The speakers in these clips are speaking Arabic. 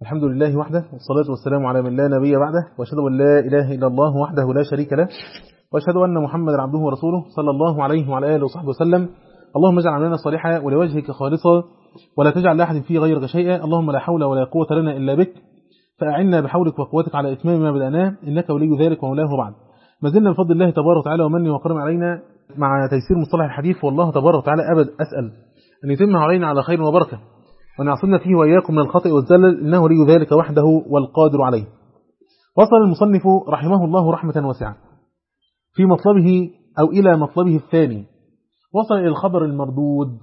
الحمد لله وحده، والصلاة والسلام على من لا نبي بعده، وأشهد أن لا إله إلا الله وحده لا شريك له، وأشهد أن محمدا عبده ورسوله صلى الله عليه وعلى آله وصحبه وسلم. اللهم اجعل عملنا صالحا ولوجهك خالصا ولا تجعل لأحد فيه غيرك شيئا. اللهم لا حول ولا قوة لنا إلا بك، فأعنا بحولك وقوتك على إتمام ما بدأناه، إنك ولي ذلك ومولاه. بعد، ما زلنا بفضل الله تبارك وتعالى ومنه وكرم علينا مع تيسير مصطلح الحديث، والله تبارك وتعالى أبد أسأل أن يتمه علينا على خير وبركة، وأن يعصمنا فيه وإياكم من الخطأ والزلل، إنه ولي ذلك وحده والقادر عليه. وصل المصنف رحمه الله رحمة واسعة في مطلبه أو إلى مطلبه الثاني، وصل إلى الخبر المردود،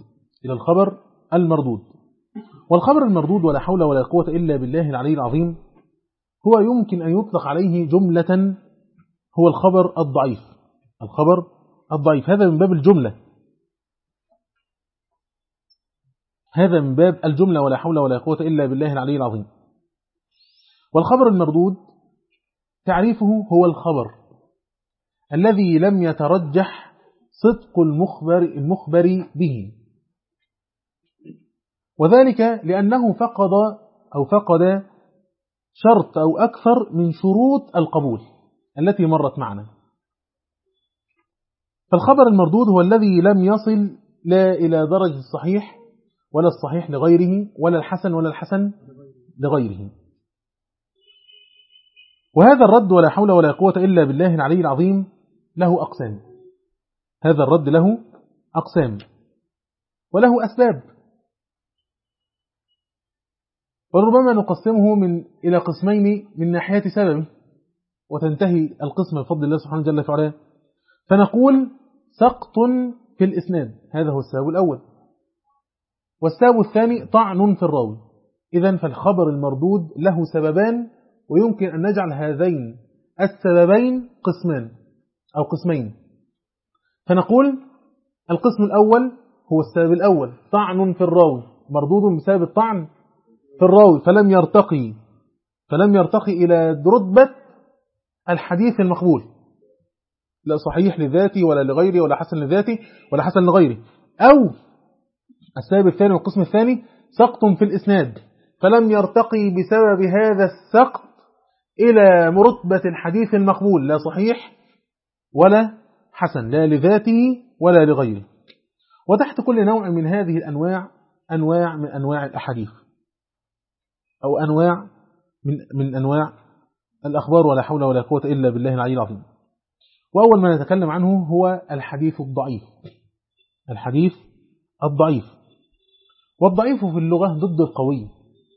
والخبر المردود ولا حول ولا قوة إلا بالله العلي العظيم هو يمكن أن يطلق عليه جملة، هو الخبر الضعيف. هذا من باب الجملة، هذا من باب الجملة ولا حول ولا قوة إلا بالله العلي العظيم. والخبر المردود تعريفه هو الخبر الذي لم يترجح صدق المخبر به، وذلك لأنه فقد شرط أو أكثر من شروط القبول التي مرت معنا. فالخبر المردود هو الذي لم يصل لا إلى درجة الصحيح ولا الصحيح لغيره ولا الحسن لغيره. وهذا الرد ولا حول ولا قوة إلا بالله العلي العظيم له أقسام، هذا الرد له أقسام وله أسباب، وربما نقسمه إلى قسمين من ناحية سببه، وتنتهي القسم بفضل الله سبحانه جل وعلا. فنقول سقط في الإسناد، هذا هو السبب الأول، والسبب الثاني طعن في الراوي. إذن فالخبر المردود له سببان، ويمكن أن نجعل هذين السببين قسمين. فنقول القسم الأول هو السبب الأول، طعن في الراوي، مردود بسبب الطعن في الراوي، فلم يرتقي إلى رتبة الحديث المقبول، لا صحيح لذاته ولا لغيره ولا حسن لذاته ولا حسن لغيره. أو السبب الثاني والقسم الثاني سقط في الإسناد، فلم يرتقي بسبب هذا السقط إلى مرتبة الحديث المقبول، لا صحيح ولا حسن، لا لذاته ولا لغيره. وتحت كل نوع من هذه الأنواع أنواع من أنواع الأحاديث، أو أنواع من أنواع الأخبار ولا حول ولا قوة إلا بالله العلي العظيم. وأول ما نتكلم عنه هو الحديث الضعيف. والضعيف في اللغة ضد القوي،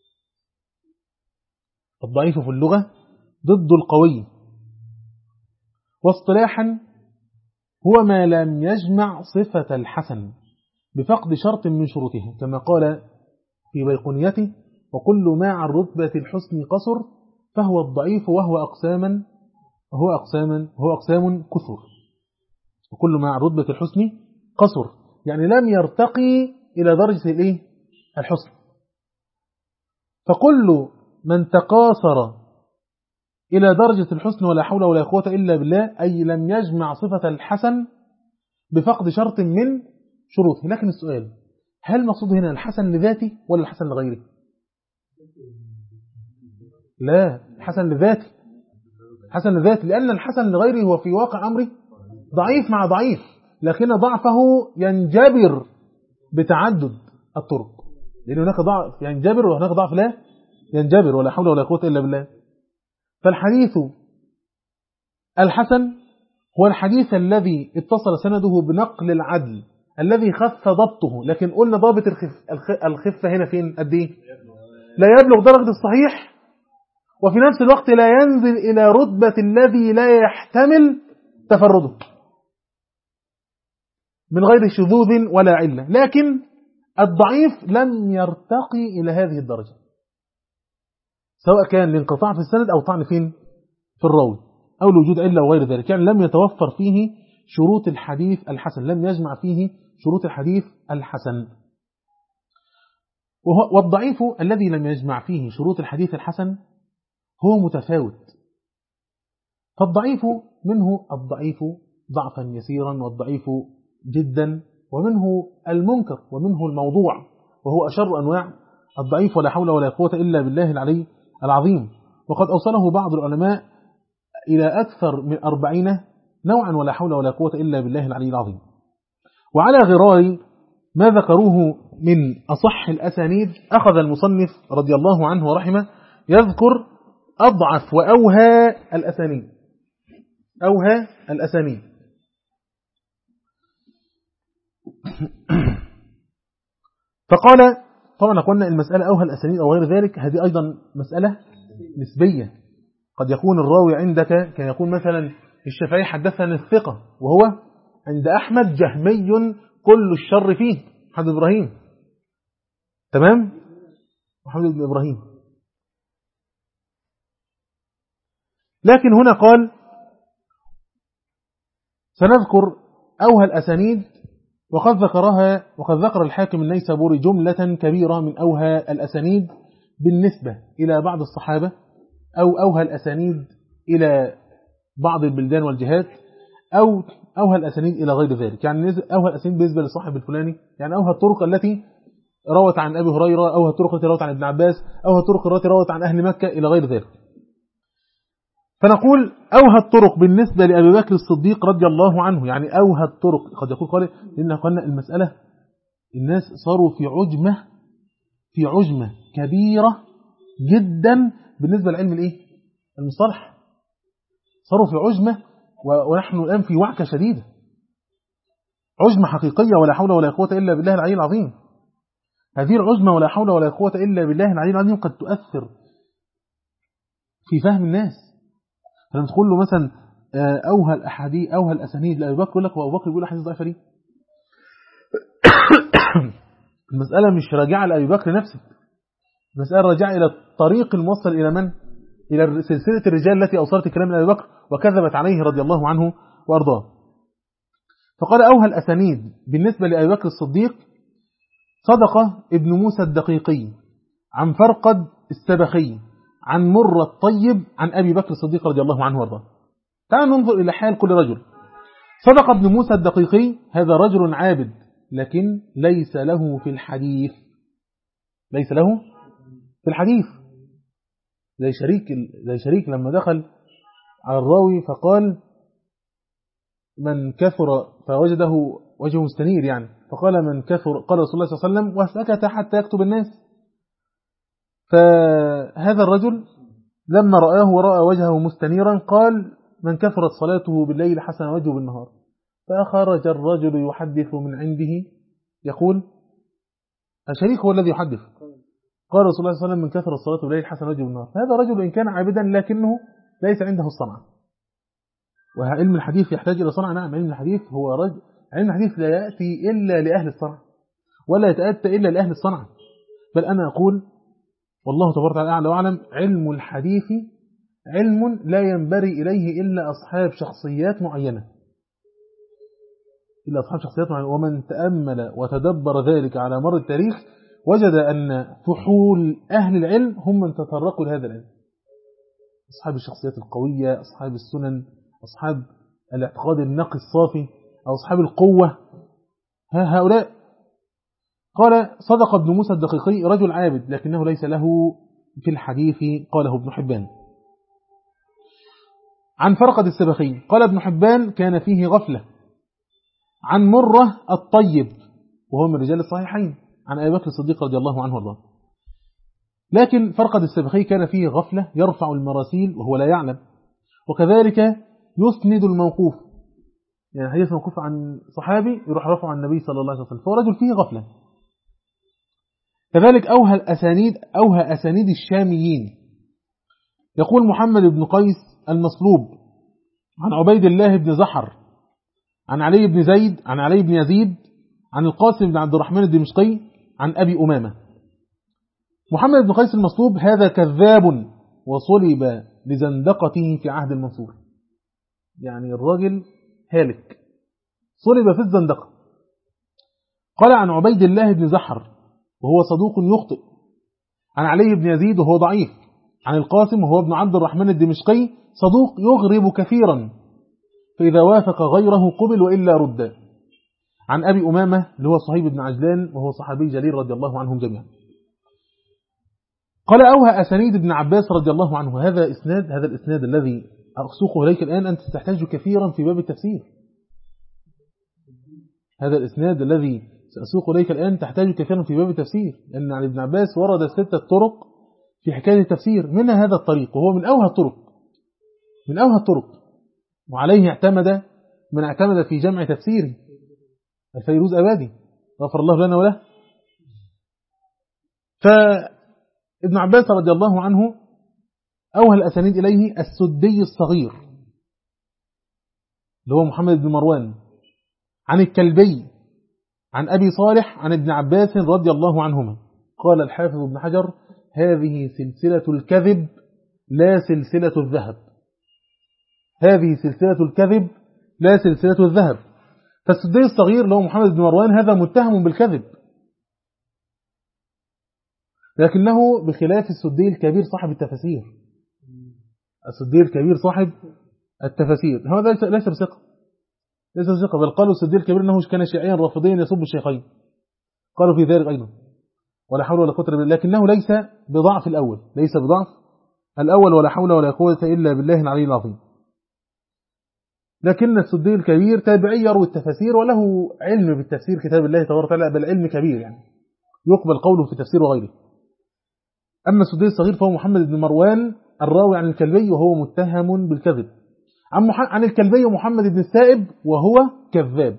واصطلاحا هو ما لم يجمع صفة الحسن بفقد شرط من شروطها، كما قال في بيقونيته: وكل ما عن رتبة الحسن قصر فهو الضعيف وهو أقسام كثر. وكل ما عن رتبة الحسن قصر، يعني لم يرتقي إلى درجة الحسن. فكل من تقاصر إلى درجة الحسن ولا حول ولا قوة إلا بالله، أي لم يجمع صفة الحسن بفقد شرط من شروطه. لكن السؤال: هل المقصود هنا الحسن لذاته ولا الحسن لغيره؟ لا، الحسن لذاته، لأن الحسن لغيره هو في واقع أمره ضعيف مع ضعيف، لكن ضعفه ينجبر بتعدد الطرق، لأن هناك ضعف ينجبر وهناك ضعف لا ينجبر، ولا حول ولا قوة إلا بالله. فالحديث الحسن هو الحديث الذي اتصل سنده بنقل العدل الذي خف ضبطه، لكن قلنا ضابط الخفة هنا فين؟ قد ايه؟ لا يبلغ درجة الصحيح، وفي نفس الوقت لا ينزل إلى رتبة الذي لا يحتمل تفرده من غير شذوذ ولا علة. لكن الضعيف لم يرتقي إلى هذه الدرجة، سواء كان لانقطاع في السند أو طعن فين؟ في الراوي، أو لوجود علة وغير ذلك، يعني لم يتوفر فيه شروط الحديث الحسن، لم يجمع فيه شروط الحديث الحسن. والضعيف الذي لم يجمع فيه شروط الحديث الحسن هو متفاوت. فالضعيف منه الضعيف ضعفا يسيرا، والضعيف جدا، ومنه المنكر، ومنه الموضوع، وهو أشر أنواع الضعيف ولا حول ولا قوة إلا بالله العلي العظيم. وقد أوصله بعض العلماء إلى أكثر من 40 نوعا ولا حول ولا قوة إلا بالله العلي العظيم. وعلى غرار ما ذكروه من أصح الأسانيد أخذ المصنف رضي الله عنه ورحمه يذكر أضعف وأوهى الأسانيد. أوهى الأسانيد. فقال طبعا قلنا المسألة أوهى الأسانيد أو غير ذلك هذه أيضا مسألة نسبية. قد يكون الراوي عندك كان يكون مثلا الشافعي حدثنا الثقة وهو عند أحمد جهمي كل الشر فيه محمد بن إبراهيم. تمام؟ محمد بن إبراهيم. لكن هنا قال سنذكر أوهى الأسانيد وقد ذكر الحاكم النيسابوري جملة كبيرة من أوهى الأسانيد بالنسبة إلى بعض الصحابة أو أوهى الأسانيد إلى بعض البلدان والجهات أو أوهى الأسانيد إلى غير ذلك. يعني أوهى الأسانيد بالنسبة للصاحب الفلاني يعني أوهى الطرق التي روت عن أبي هريرة أوهى الطرق التي روت عن ابن عباس أوهى الطرق التي روت عن أهل مكة إلى غير ذلك. فنقول أوهى الطرق بالنسبة لأبي بكر الصديق رضي الله عنه يعني أوهى الطرق قد يقول قال لأن قلنا المسألة الناس صاروا في عجمة كبيرة جدا بالنسبة لعلم المصطلح. صاروا في عجمة ونحن الآن في وعكة شديدة عجمة حقيقية ولا حول ولا قوة إلا بالله العلي العظيم. هذه العجمة ولا حول ولا قوة إلا بالله العلي العظيم قد تؤثر في فهم الناس. فلما تقول له مثلا أوهى الأحاديث أوهى الأسانيد لأبي بكر يقول لك وأبو بكر يقول أحاديث ضعيفة ليه؟ المسألة مش راجعة لأبي بكر نفسه. المسألة راجعة إلى الطريق الموصل إلى من؟ إلى سلسلة الرجال التي أوصلت الكلام لأبي بكر وكذبت عليه رضي الله عنه وأرضاه. فقال أوهى الأسانيد بالنسبة لأبي بكر الصديق صدقة ابن موسى الدقيقي عن فرقد السبخي عن مر الطيب عن أبي بكر الصديق رضي الله عنه وارضاه. تعالوا ننظر إلى حال كل رجل. صدق ابن موسى الدقيقي هذا رجل عابد لكن ليس له في الحديث زي شريك لما دخل على الراوي فقال من كثر فوجده وجهه مستنير يعني فقال من كثر قال رسول الله صلى الله عليه وسلم وسكت حتى يكتب الناس. فهذا الرجل لما رآه ورأى وجهه مستنيرا قال من كثرت صلاته بالليل حسن وجهه بالنهار. فخرج الرجل يحدث من عنده يقول الشريك هو الذي يحدث قال رسول الله صلى الله عليه وسلم من كثرت صلاته بالليل حسن وجهه بالنهار. فهذا رجل إن كان عابدا لكنه ليس عنده الصنعة. وعلم الحديث يحتاج إلى صنعة. نعم علم الحديث هو علم الحديث لا يأتي إلا لأهل الصنعة ولا يتأتى إلا لأهل الصنعة. بل أنا أقول والله تبارك وتعالى أعلى وأعلم علم الحديث علم لا ينبري إليه إلا أصحاب شخصيات معينة ومن تأمل وتدبر ذلك على مر التاريخ وجد أن فحول أهل العلم هم من تطرقوا لهذا العلم. أصحاب الشخصيات القوية أصحاب السنن أصحاب الاعتقاد النقي الصافي أو أصحاب القوة هؤلاء. قال صدق ابن موسى الدقيقي رجل عابد لكنه ليس له في الحديث قاله ابن حبان. عن فرقد السبخي قال ابن حبان كان فيه غفلة. عن مرة الطيب وهو من رجال الصحيحين عن أبي بكر الصديق رضي الله عنه وارضاه. لكن فرقد السبخي كان فيه غفلة يرفع المراسيل وهو لا يعلم وكذلك يسند الموقوف يعني حديث موقوف عن صحابي يروح رفع عن النبي صلى الله عليه وسلم فهو رجل فيه غفلة. كذلك أوهى أسانيد الشاميين. يقول محمد بن قيس المصلوب عن عبيد الله بن زحر عن علي بن زيد عن علي بن يزيد عن القاسم بن عبد الرحمن الدمشقي عن أبي أمامة. محمد بن قيس المصلوب هذا كذاب وصلب لزندقته في عهد المنصور. يعني الرجل هالك صلب في الزندقة. قال عن عبيد الله بن زحر وهو صدوق يخطئ عن علي بن يزيد وهو ضعيف عن القاسم وهو ابن عبد الرحمن الدمشقي صدوق يغرب كثيرا فإذا وافق غيره قبل وإلا رد. عن أبي أمامة اللي هو صهيب بن عجلان وهو صحابي جليل رضي الله عنهم جميعا. قال أوهى أسانيد ابن عباس رضي الله عنه. هذا الإسناد الذي أسوقه إليك الآن أنت تحتاج كثيرا في باب التفسير. هذا الإسناد الذي سأسوق إليك الآن تحتاج كثيرا في باب التفسير، لأن عن ابن عباس ورد 6 طرق في حكاية التفسير، منها هذا الطريق وهو من أوهى الطرق، وعليه اعتمد من اعتمد في جمع تفسيره الفيروز أبادي غفر الله لنا وله. فابن عباس رضي الله عنه أوهى الأسانيد إليه السدي الصغير اللي هو محمد بن مروان عن الكلبي عن أبي صالح عن ابن عباس رضي الله عنهما. قال الحافظ ابن حجر: هذه سلسلة الكذب لا سلسلة الذهب. هذه سلسلة الكذب لا سلسلة الذهب. فالسدي الصغير اللي هو محمد بن مروان هذا متهم بالكذب، لكنه بخلاف السدي الكبير صاحب التفاسير. السدي الكبير صاحب التفاسير هذا ليس بثقة، بل قالوا السدي الكبير أنه كان شيعيا رافضيا يسب الشيخين، قالوا في ذلك أيضا ولا حول ولا قوة إلا بالله، لكنه ليس بضعف الأول ولا حول ولا قوة إلا بالله العلي العظيم. لكن السدي الكبير تابعي يروي التفاسير وله علم بالتفسير كتاب الله تبارك وتعالى، بل علم كبير يعني يقبل قوله في التفسير وغيره. أما السدي الصغير فهو محمد بن مروان الراوي عن الكلبي وهو متهم بالكذب، عن الكلبي محمد بن السائب وهو كذاب،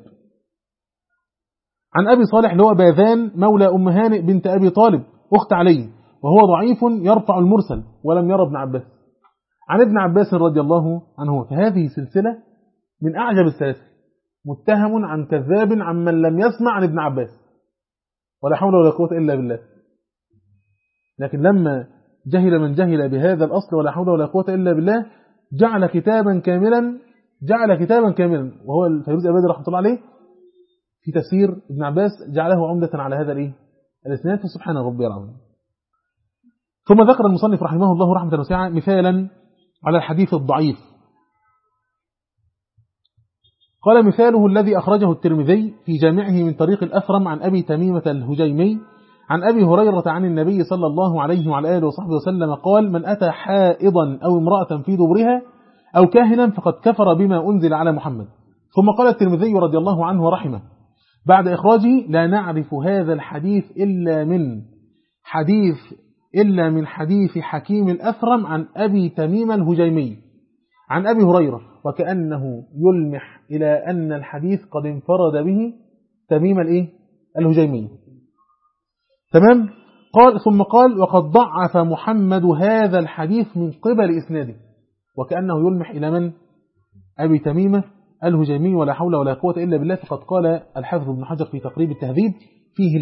عن أبي صالح اللي هو باذان مولى أم هانئ بنت أبي طالب أخت علي وهو ضعيف يرفع المرسل ولم يرى ابن عباس، عن ابن عباس رضي الله عنه. فهذه سلسلة من أعجب السلاسل، متهم عن كذاب عمن لم يسمع عن ابن عباس ولا حول ولا قوة إلا بالله. لكن لما جهل من جهل بهذا الأصل ولا حول ولا قوة إلا بالله جعل كتابا كاملا وهو الفيروز أبادي رحمة الله عليه في تفسير ابن عباس، جعله عمدة على هذا الإسناد. فسبحان ربي العظيم. ثم ذكر المصنف رحمه الله رحمة واسعة مثالا على الحديث الضعيف. قال: مثاله الذي أخرجه الترمذي في جامعه من طريق الأثرم عن أبي تميمة الهجيمي عن أبي هريرة عن النبي صلى الله عليه وعلى آله وصحبه وسلم قال: من أتى حائضا أو امرأة في دبرها أو كاهنا فقد كفر بما أنزل على محمد. ثم قال الترمذي رضي الله عنه ورحمه بعد إخراجه: لا نعرف هذا الحديث إلا من حديث حكيم الأثرم عن أبي تميم الهجيمي عن أبي هريرة، وكأنه يلمح إلى أن الحديث قد انفرد به تميم الهجيمي. تمام. ثم قال: وقد ضعف محمد هذا الحديث من قبل إسناده، وكأنه يلمح إلى من؟ أبي تميمة الهجيمي ولا حول ولا قوة إلا بالله. فقد قال الحافظ ابن حجر في تقريب التهذيب فيه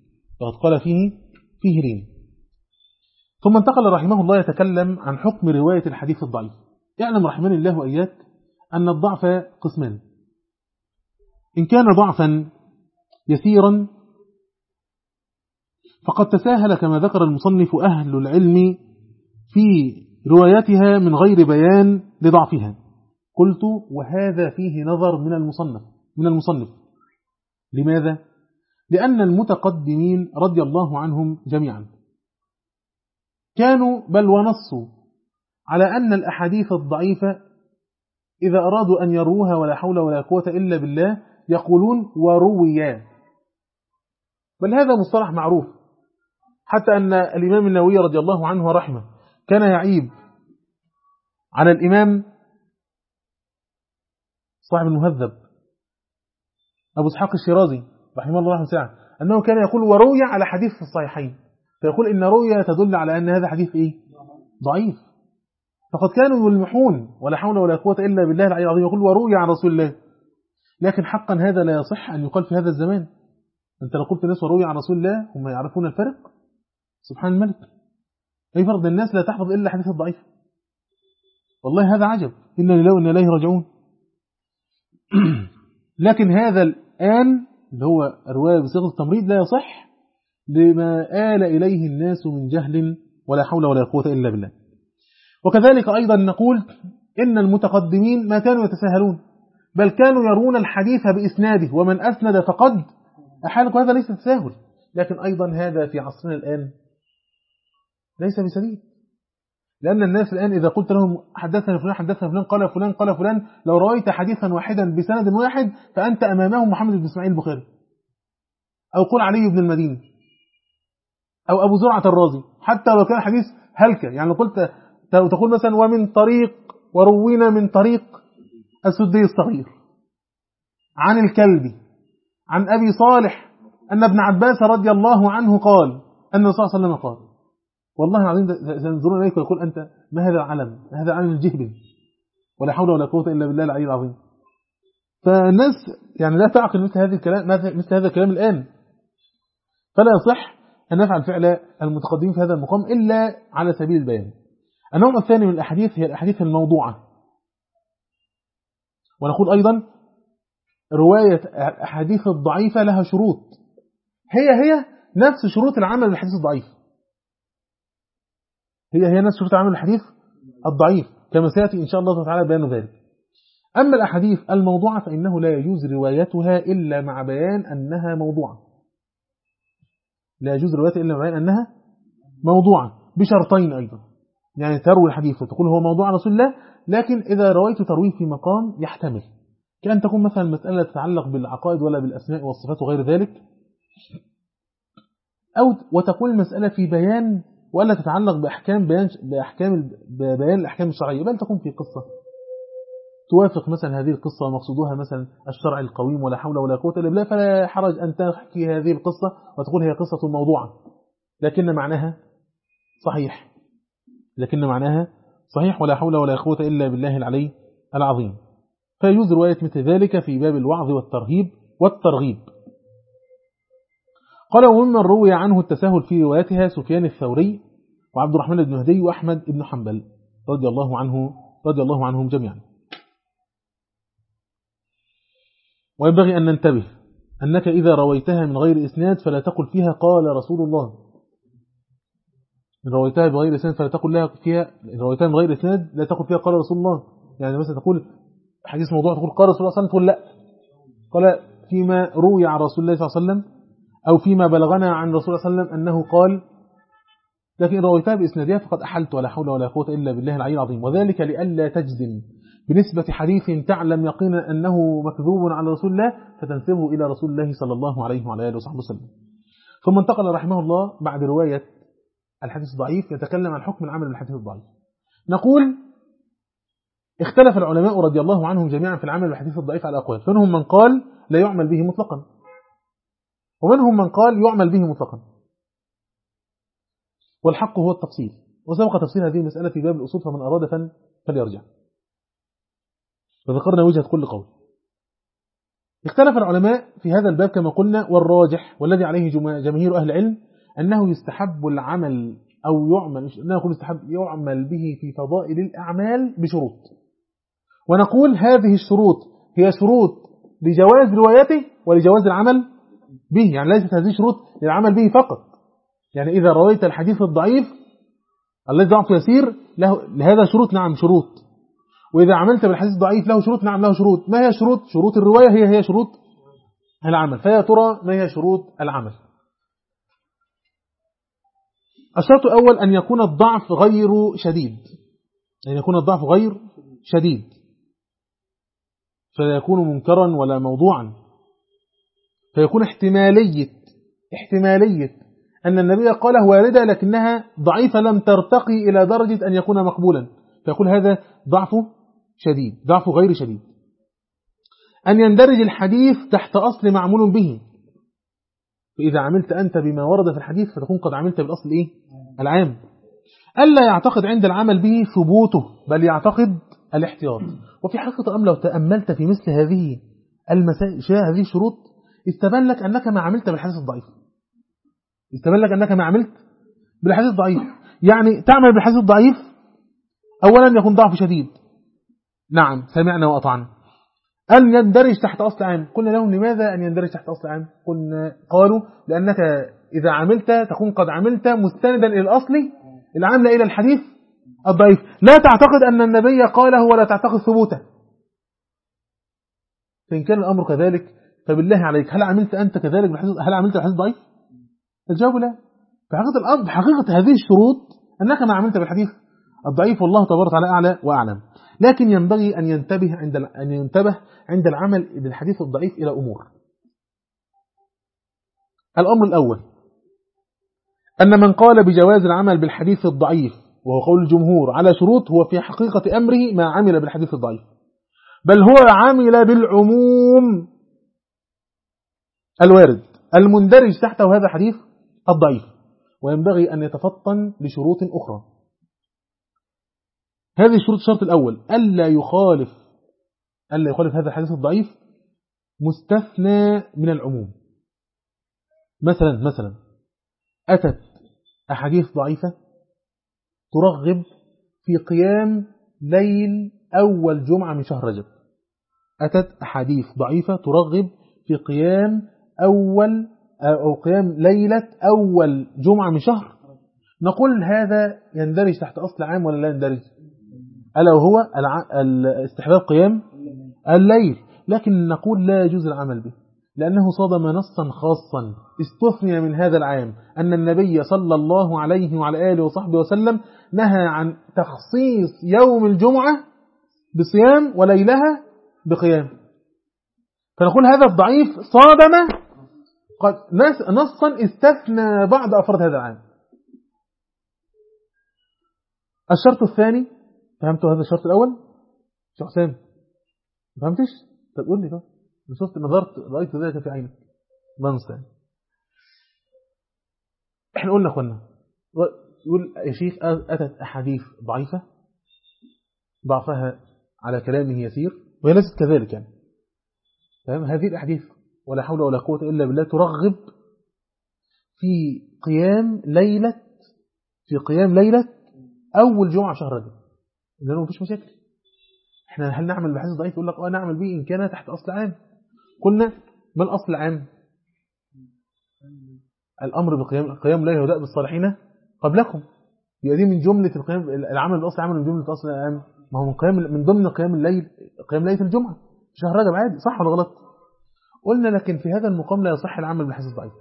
لين. ثم انتقل رحمه الله يتكلم عن حكم رواية الحديث الضعيف. يعلم رحمن الله وإياك أن الضعف قسمان: إن كان ضعفا يسيرا فقد تساهل كما ذكر المصنف أهل العلم في روايتها من غير بيان لضعفها. قلت: وهذا فيه نظر من المصنف. لماذا؟ لأن المتقدمين رضي الله عنهم جميعا كانوا بل ونصوا على أن الأحاديث الضعيفة إذا أرادوا أن يروها ولا حول ولا قوة إلا بالله يقولون ورويا، بل هذا مصطلح معروف، حتى أن الإمام النووي رضي الله عنه ورحمه كان يعيب على الإمام صاحب المهذب أبو إسحاق الشيرازي رحمه الله رحمه واسعة أنه كان يقول وروي على حديث في الصحيحين، فيقول إن روي تدل على أن هذا حديث ضعيف. فقد كانوا يلمحون ولا حول ولا قوة إلا بالله العلي العظيم يقول وروي عن رسول الله، لكن حقا هذا لا يصح أن يقال في هذا الزمان. أنت لو قلت الناس وروي عن رسول الله هم يعرفون الفرق؟ سبحان الملك، أي فرد الناس لا تحفظ إلا حديث الضعيف. والله هذا عجب، إنا لله وإنا إليه راجعون. لكن هذا الآن اللي هو الرواية بصيغة التمريض لا يصح لما آل إليه الناس من جهل ولا حول ولا قوة إلا بالله. وكذلك أيضا نقول إن المتقدمين ما كانوا يتساهلون، بل كانوا يرون الحديث بإسناده، ومن أسند فقد أحالك، وهذا ليس تساهل. لكن أيضا هذا في عصرنا الآن ليس بسديد. لأن الناس الآن إذا قلت لهم حدثنا فلان حدثنا فلان قال فلان قال فلان، لو رويت حديثا واحدا بسند واحد فأنت أمامه محمد بن إسماعيل البخاري، أو قل علي بن المديني، أو أبو زرعة الرازي، حتى لو كان حديث هلكة. يعني لو قلت تقول مثلا ومن طريق وروينا من طريق السدي الصغير عن الكلبي عن أبي صالح أن ابن عباس رضي الله عنه قال أن الرسول صلى الله عليه وسلم قال، والله العظيم سينظرون إليك ويقول أنت ما هذا العلم، هذا علم الجهل، ولا حول ولا قوة إلا بالله العلي العظيم. فالناس يعني لا تعقل مثل هذه الكلام، مثل هذا الكلام الآن. فلا يصح أن نفعل فعل المتقدمين في هذا المقام إلا على سبيل البيان. النوع الثاني من الأحاديث هي الأحاديث الموضوعة. ونقول أيضا رواية الأحاديث الضعيفة لها شروط، هي نفس شروط العمل بالحديث الضعيف، هي نفس شروط العمل بالحديث الضعيف، كما سيأتي إن شاء الله تعالى بيان ذلك. أما الأحاديث الموضوعة فإنه لا يجوز روايتها إلا مع بيان أنها موضوعة، لا يجوز روايتها إلا مع بيان أنها موضوعة بشرطين أيضا. يعني تروي الحديث وتقول هو موضوع رسول الله، لكن إذا رويت ترويه في مقام يحتمل، كأن تكون مثلا مسألة تتعلق بالعقائد ولا بالأسماء والصفات وغير ذلك، أو وتكون المسألة في بيان ولا تتعلق بيان الأحكام الشرعية، بل تكون في قصة توافق مثلا هذه القصة ومقصودها مثلا الشرع القويم ولا حول ولا قوة إلا بالله، فلا حرج أن تحكي هذه القصة وتقول هي قصة موضوعة لكن معناها صحيح ولا حول ولا قوة إلا بالله العلي العظيم. فيجوز رواية مثل ذلك في باب الوعظ والترغيب. قال وممن روي عنه التساهل في روايتها سفيان الثوري وعبد الرحمن بن مهدي وأحمد بن حنبل رضي الله عنهم جميعا. وينبغي أن ننتبه أنك إذا رويتها من غير إسناد فلا تقل فيها قال رسول الله، إن رويتها بغير إسناد فلا تقل لها فيها، إن رويتها من غير إسناد لا تقل فيها قال رسول الله. يعني مثلا تقول حديث موضوع تقول قال رسول الله صلى الله عليه وسلم، تقول لا، قال فيما روي عن رسول الله صلى الله عليه وسلم أو فيما بلغنا عن رسول الله صلى الله عليه وسلم أنه قال. لكن إن رويتها بإسنادها فقد أحلت ولا حول ولا قوة إلا بالله العلي العظيم، وذلك لئلا تجزم بنسبة حديث تعلم يقينا أنه مكذوب على رسول الله فتنسبه إلى رسول الله صلى الله عليه وعلى آله وصحبه وسلم. ثم انتقل رحمه الله بعد رواية الحديث الضعيف يتكلم عن حكم العمل بالحديث الضعيف. نقول اختلف العلماء رضي الله عنهم جميعا في العمل بالحديث الضعيف على أقوال، فمنهم من قال لا يعمل به مطلقا، ومنهم من قال يعمل به مطلقا، والحق هو التفصيل، وسبق تفصيل هذه المسألة في باب الأصول فمن أراد فليرجع، وذكرنا وجهة كل قول. اختلف العلماء في هذا الباب كما قلنا، والراجح والذي عليه جماهير أهل العلم أنه يستحب العمل أو يعمل، أنه يقول يستحب يعمل به في فضائل الأعمال بشروط، ونقول هذه الشروط هي شروط لجواز روايته ولجواز العمل به، يعني ليست هذه شروط للعمل به فقط. يعني إذا رويت الحديث الضعيف الذي ضعف يسير لهذا شروط، نعم شروط، وإذا عملت بالحديث الضعيف له شروط، نعم له شروط. ما هي شروط؟ شروط الرواية هي شروط العمل. فيا ترى ما هي شروط العمل؟ الشرط الأول أن يكون الضعف غير شديد، أن يكون الضعف غير شديد، فلا يكون منكرا ولا موضوعا، فيكون احتمالية أن النبي قاله واردة لكنها ضعيفة لم ترتقي إلى درجة أن يكون مقبولا، فيقول هذا ضعفه شديد، ضعفه غير شديد. أن يندرج الحديث تحت أصل معمول به، فإذا عملت أنت بما ورد في الحديث فتكون قد عملت بالأصل العام. ألا يعتقد عند العمل به ثبوته بل يعتقد الاحتياط. وفي حقيقة الأمر لو تأملت في مثل هذه المسائل هذه الشروط استبان لك أنك ما عملت بالحديث الضعيف، يعني تعمل بالحديث الضعيف أولا يكون ضعف شديد، نعم سمعنا وأطعنا. أن يندرج تحت أصل عام، قلنا لهم لماذا أن يندرج تحت أصل عام؟ قالوا لأنك إذا عملت تكون قد عملت مستندا إلى الأصل العام لا إلى الحديث الضعيف، لا تعتقد أن النبي قاله ولا تعتقد ثبوته. فإن كان الأمر كذلك فبالله عليك هل عملت أنت كذلك هل عملت بالحديث الضعيف؟ الجواب لا. في حقيقة الأمر بحقيقة هذه الشروط أنك ما عملت بالحديث الضعيف، والله تبارك وتعالى أعلى وأعلم. لكن ينبغي أن ينتبه عند العمل بالحديث الضعيف إلى أمور. الأمر الأول أن من قال بجواز العمل بالحديث الضعيف وهو قول الجمهور على شروط، هو في حقيقة أمره ما عمل بالحديث الضعيف، بل هو عمل بالعموم الوارد المندرج تحته هذا الحديث الضعيف، وينبغي أن يتفطن لشروط أخرى. هذه الشروط: الشرط الأول ألا يخالف هذا الحديث الضعيف مستثنى من العموم. مثلا أتت أحاديث ضعيفة ترغب في قيام ليل أول جمعة من شهر رجب. أتت أحاديث ضعيفة ترغب في قيام قيام ليلة أول جمعة من شهر. نقول هذا يندرج تحت أصل عام ولا لا يندرج؟ ألا وهو استحباب قيام الليل، لكن نقول لا يجوز العمل به، لأنه صادم نصا خاصا استثني من هذا العام، أن النبي صلى الله عليه وعلى آله وصحبه وسلم نهى عن تخصيص يوم الجمعة بصيام وليلها بقيام. فنقول هذا الضعيف صادم قد نصا استثنى بعض أفراد هذا العام. الشرط الثاني، فهمتوا هذا الشرط الأول؟ شو حسام ما فهمتش؟ طب قول لي بقى، شفت نظرت رأيت ذلك في عينك منصة. احنا قلنا اخوانا يقول يا شيخ أتت أحاديث ضعيفة ضعفها على كلامه يسير، وهي ليست كذلك يعني. فهم هذه الأحاديث ولا حول ولا قوة إلا بالله ترغب في قيام ليلة أول جمعة شهر رجب، لأنه مفيش مشاكل. احنا هل نعمل بحديث ضعيف؟ يقول لك نعمل به إن كان تحت أصل عام. قلنا ما الأصل العام؟ الأمر بقيام ليلة وداء بالصالحين قبلكم. يبقى دي من جملة القيام، العمل بالأصل عمل من جملة أصل العام، ما هو من ضمن قيام ليلة الجمعة شهر رجب عادي، صح ولا غلط؟ قلنا لكن في هذا المقام لا يصح العمل بالحديث الضعيف.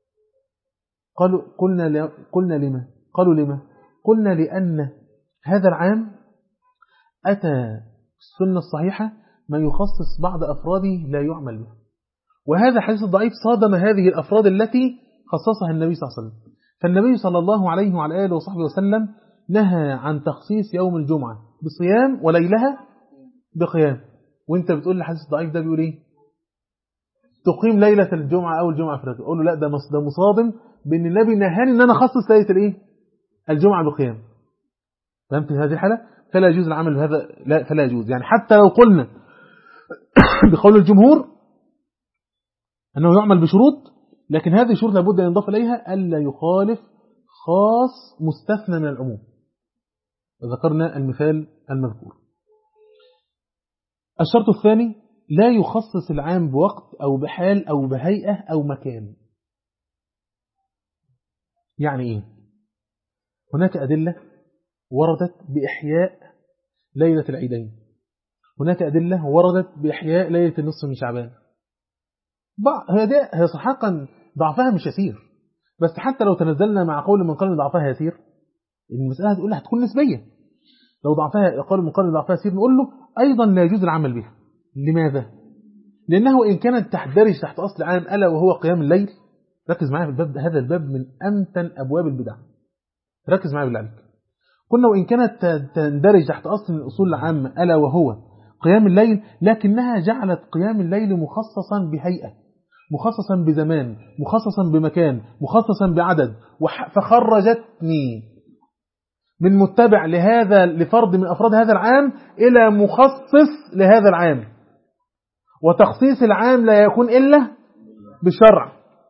قلنا لما؟ قالوا لما؟ قلنا لأن هذا العام أتى السنة الصحيحة ما يخصص بعض أفراده لا يعمل به، وهذا حديث الضعيف صادم هذه الأفراد التي خصصها النبي صلى الله عليه وسلم. فالنبي صلى الله عليه وعلى آله وصحبه وسلم نهى عن تخصيص يوم الجمعة بصيام وليلها بقيام، وانت بتقول الحديث الضعيف ده بيقول ايه؟ تقيم ليلة الجمعة أو الجمعة في رجب. أقول له لا، ده مصادم بأن النبي نهاني أن أنا أخصص ليلة الايه؟ الجمعة بقيام. فهمت هذه الحالة؟ فلا يجوز العمل بهذا، لا فلا يجوز يعني، حتى لو قلنا بقول الجمهور أنه يعمل بشروط، لكن هذه الشروط لابد أن ينضاف إليها ألا يخالف خاص مستثنى من العموم. ذكرنا المثال المذكور. الشرط الثاني لا يخصص العام بوقت أو بحال أو بهيئة أو مكان. يعني إيه؟ هناك أدلة وردت بإحياء ليلة العيدين، هناك أدلة وردت بإحياء ليلة النصف من شعبان. هي حقا ضعفها مش يسير، بس حتى لو تنزلنا مع قول من قال ضعفها يسير، المسألة هتكون نسبية. لو ضعفها قال من قال ضعفها يسير نقول له أيضا لا يجوز العمل بها. لماذا؟ لأنه إن كانت تحترج تحت أصل عام ألا وهو قيام الليل. ركز معايا في الباب، هذا الباب من أمتن أبواب البدع، ركز معايا بالله عليك. قلنا وإن كانت تندرج تحت أصل من الأصول العامة ألا وهو قيام الليل، لكنها جعلت قيام الليل مخصصا بهيئة، مخصصا بزمان، مخصصا بمكان، مخصصا بعدد، فخرجتني من متبع لفرد من أفراد هذا العام إلى مخصص لهذا العام. وتخصيص العام لا يكون إلا بالشرع،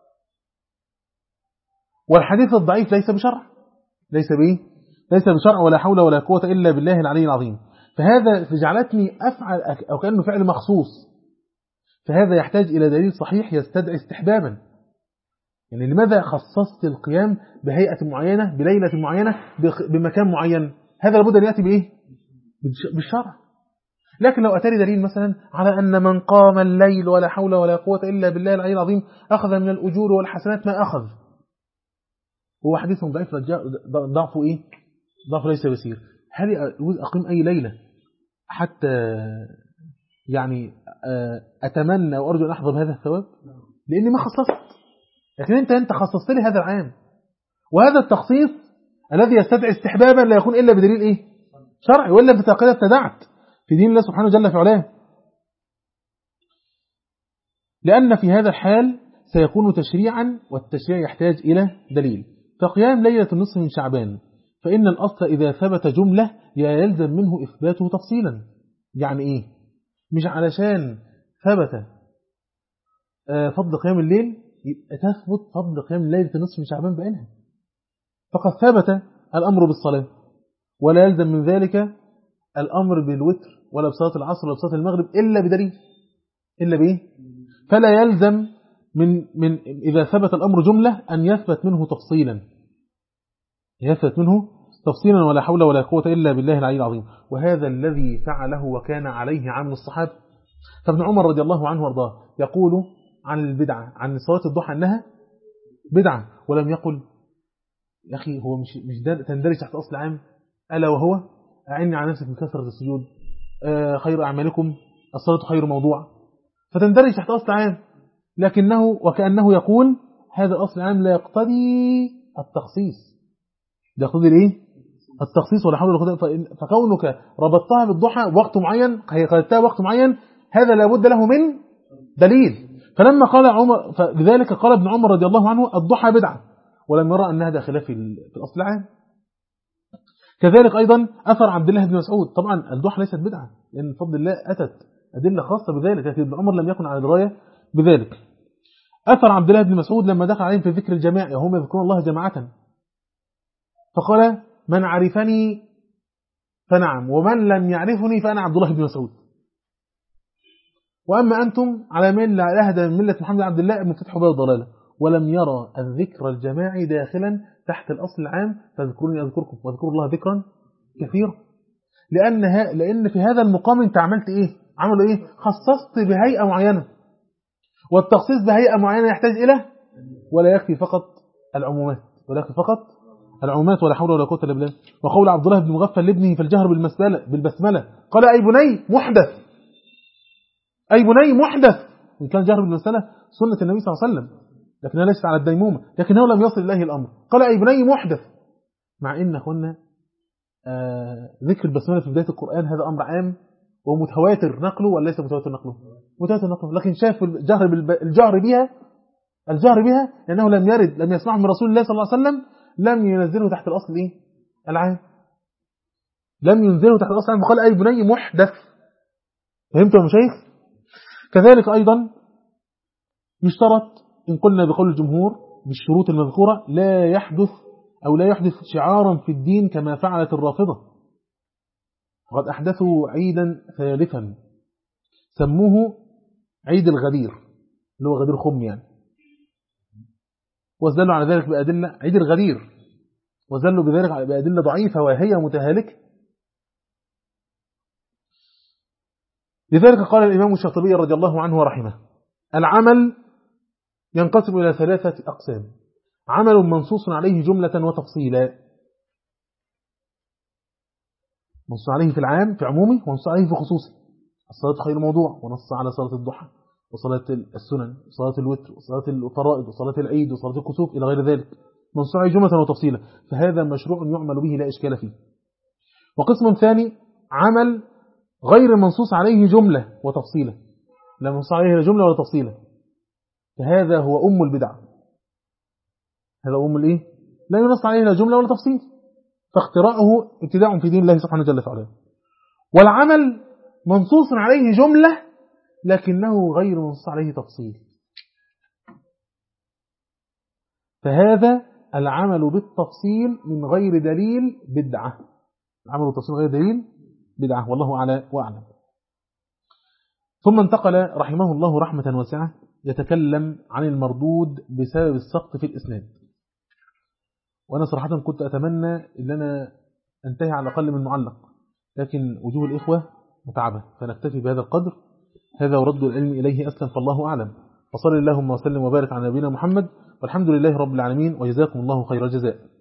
والحديث الضعيف ليس بشرع، ليس بشرع ولا حول ولا قوة إلا بالله العلي العظيم. فهذا جعلتني أفعل أو كأنه فعل مخصوص، فهذا يحتاج إلى دليل صحيح يستدعي استحبابا. يعني لماذا خصصت القيام بهيئة معينة بليلة معينة بمكان معين؟ هذا لابد أن يأتي بإيه؟ بالشرع. لكن لو أتاري دليل مثلا على أن من قام الليل ولا حول ولا قوة إلا بالله العلي العظيم أخذ من الأجور والحسنات ما أخذ، هو حديث ضعيف ضعفه إيه؟ ضعف ليس بسير. هل يجوز أقيم أي ليلة حتى يعني أتمنى وأرجو أن أحظى بهذا الثواب؟ لأني ما خصصت، لكن أنت خصصت لي هذا العام، وهذا التخصيص الذي يستدعي استحبابا لا يكون إلا بدليل إيه؟ شرعي، وإلا فقد ابتدعت في دين الله سبحانه جل في علاه. لأن في هذا الحال سيكون تشريعا، والتشريع يحتاج إلى دليل. فقيام ليلة النصف من شعبان، فإن الأصل إذا ثبت جملة يلزم منه إثباته تفصيلا. يعني إيه؟ مش علشان ثبت فضل قيام الليل يبقى تثبت فضل قيام ليلة النصف من شعبان بعينها. فقد ثبت الأمر بالصلاة، ولا يلزم من ذلك الأمر بالوتر ولا بصلاة العصر ولا بصلاة المغرب إلا بدليل. إلا بإيه؟ فلا يلزم من إذا ثبت الأمر جملة أن يثبت منه تفصيلا، ولا حول ولا قوة إلا بالله العلي العظيم. وهذا الذي فعله وكان عليه عامل الصحابة. فابن عمر رضي الله عنه وارضاه يقول عن البدعة، عن صلاة الضحى أنها بدعة، ولم يقل يا أخي هو مش ده تندرج تحت أصل عام، ألا وهو أعني على نفسك من كثرة السجود، خير أعمالكم الصلاة خير موضوع، فتندرج تحت أصل عام. لكنه وكأنه يقول هذا أصل عام لا يقتضي التخصيص، ده يقتضي الايه؟ التخصيص، ولا حول ولا قوة. فكونك ربطتها بالضحى وقت معين، قيدتها وقت معين، هذا لابد له من دليل. فلما قال عمر، فلذلك قال ابن عمر رضي الله عنه الضحى بدعة، ولم يرى أنها داخلة في الأصل العام. كذلك أيضا أثر عبد الله بن مسعود، طبعا الضحى ليست بدعة لأن بفضل الله أتت أدلة خاصة بذلك، لكن ابن عمر لم يكن على دراية بذلك. أثر عبد الله بن مسعود لما دخل عليهم في ذكر الجماعة وهم يذكرون الله جماعة، فقال من عرفني فنعم، ومن لم يعرفني فأنا عبد الله بن مسعود، وأما أنتم على من لا أهدى من ملة محمد عبد الله مفتتح باب الضلالة. ولم يرى الذكر الجماعي داخلا تحت الأصل العام، فاذكروني أذكركم واذكروا الله ذكرا كثيرا. لأن في هذا المقام أنت عملت إيه؟ عملوا إيه؟ خصصت بهيئة معينة، والتخصيص بهيئة معينة يحتاج إلى، ولا يكفي فقط العمومات، ولا حول ولا قوة إلا بالله. وقول عبد الله بن مغفل لابنه في الجهر بالبسملة قال أي بني محدث. إن كان الجهر بالبسملة سنة النبي صلى الله عليه وسلم، لكنها ليست على الديمومة، لكنه لم يصل إليه الأمر. قال أي بني محدث، مع إن أخونا ذكر البسملة في بداية القرآن هذا أمر عام ومتواتر نقله، ولا ليس متواتر نقله؟ متواتر نقله، لكن شاف الجهر بها لأنه لم يسمعه من رسول الله صلى الله عليه وسلم، لم ينزله تحت الأصل إيه؟ العام، لم ينزله تحت الأصل العام، وقال أي بني محدث. فهمتوا يا مشايخ؟ كذلك أيضا يشترط إن قلنا بقول الجمهور بالشروط المذكورة لا يحدث شعارا في الدين كما فعلت الرافضة، وقد أحدثوا عيدا ثالثا سموه عيد الغدير، اللي هو غدير خم يعني، وزلوا على ذلك بأدلة عيد الغدير، وزلوا بذلك بأدلة ضعيفة وهي متهالكة. لذلك قال الإمام الشاطبي رضي الله عنه ورحمه العمل ينقسم إلى 3 أقسام: عمل منصوص عليه جملة وتفصيلا، منصوص عليه في العام في عمومه، ومنصوص عليه في خصوصه. الصلاة خير موضوع، ونص على صلاة الضحى وصلاة السنن وصلاة الوتر وصلاة الفرائض وصلاة العيد وصلاة الكسوف إلى غير ذلك، منصوص عليه جملة وتفصيلا، فهذا مشروع يعمل به لا إشكال فيه. وقسم ثاني عمل غير منصوص عليه جملة وتفصيلا، لا منصوص عليه لا جملة ولا تفصيلا، فهذا هو أم البدع، هذا أم الإيه؟ لا ينص عليه لا جملة ولا تفصيل، فاختراعه ابتداع في دين الله سبحانه جل وعلا. والعمل منصوص عليه جملة لكنه غير منصوص عليه تفصيل، فهذا العمل بالتفصيل من غير دليل بدعة، العمل بالتفصيل غير دليل بدعة، والله أعلى وأعلم. ثم انتقل رحمه الله رحمة واسعة يتكلم عن المردود بسبب السقط في الإسناد. وأنا صراحة كنت أتمنى أن أنا أنتهي على الأقل من معلق، لكن وجوه الإخوة متعبة، فنكتفي بهذا القدر. هذا ورد العلم إليه أسلم، فالله أعلم. وصلى اللهم وسلم وبارك على نبينا محمد، والحمد لله رب العالمين، وجزاكم الله خير الجزاء.